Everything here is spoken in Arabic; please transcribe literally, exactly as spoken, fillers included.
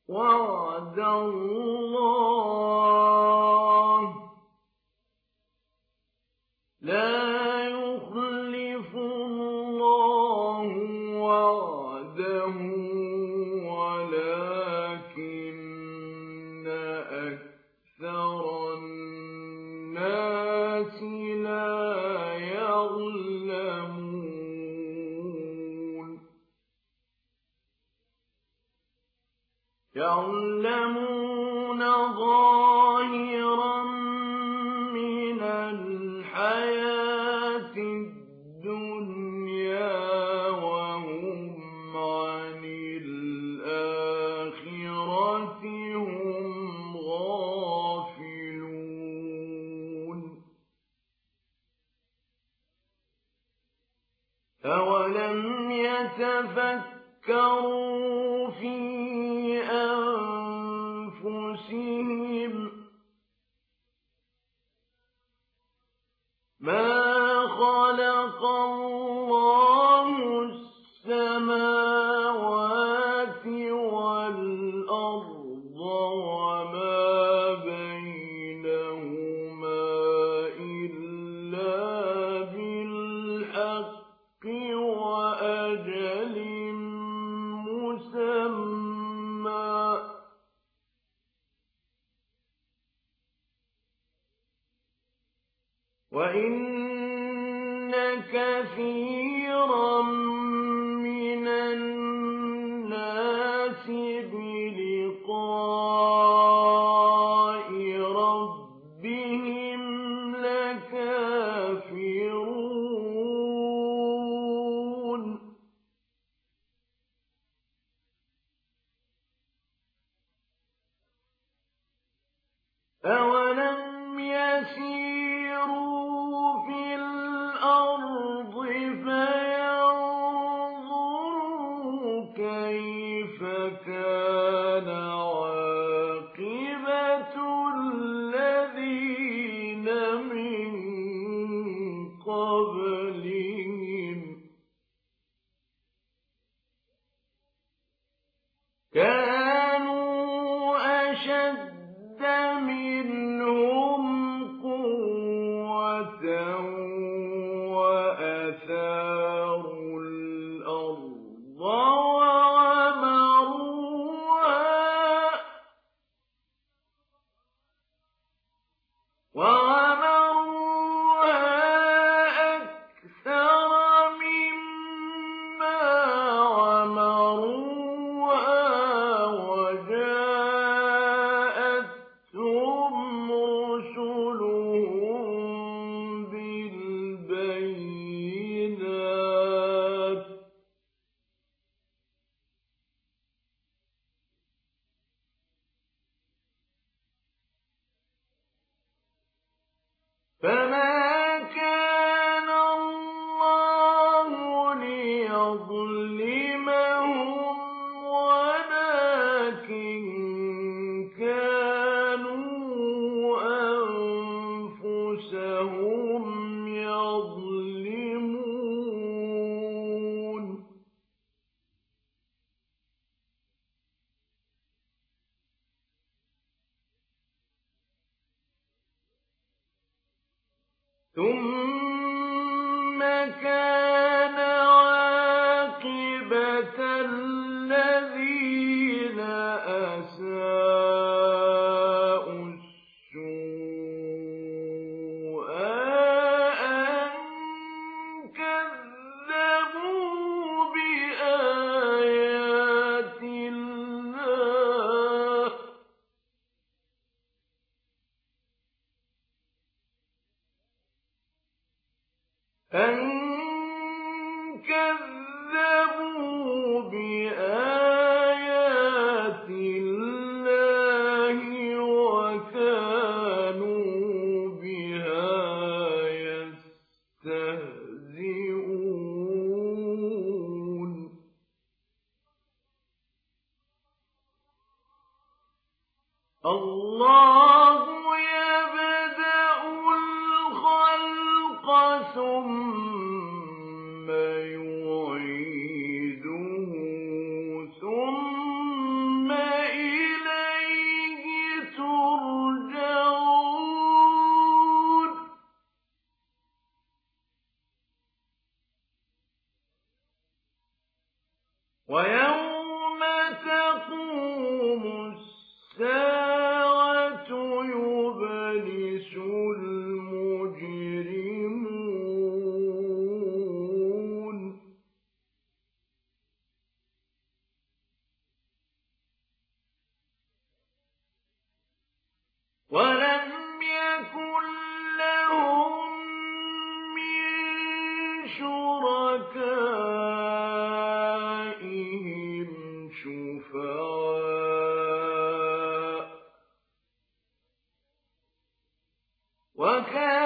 وعد الله لا يخلف الله وعده ولكن أكثر الناس لا يعلمون يعلمون ظاهرا من الحياة الدنيا وهم عن الآخرة هم غافلون أولم يتفكروا في أنفسهم ما خلق الله السماوات والأرض وما بينهما إلا بالحق وأجل مسمى وإن كثيرا من الناس بلقاء ربهم لكافرون أولم يسيروا في الأرض فينظروا كيف كان عاقبة الذين من قبلهم كانوا أشد منهم قوة وأثاروا الأرض وعمروها وعمروها أكثر مما عمروها وجاءتهم رسلهم بالبينات فما كان الله ليظلمهم ولكن كانوا أنفسهم يظلمون ثم كان عاقبة الذين أساءوا السوء أن كذبوا بآيات الله أن كذبوا بآيات الله وكانوا بها يستهزئون الله يبدأ الخلق ثم يعيده ثم إليه ولم يكن لهم من شركائهم شفعاء وكان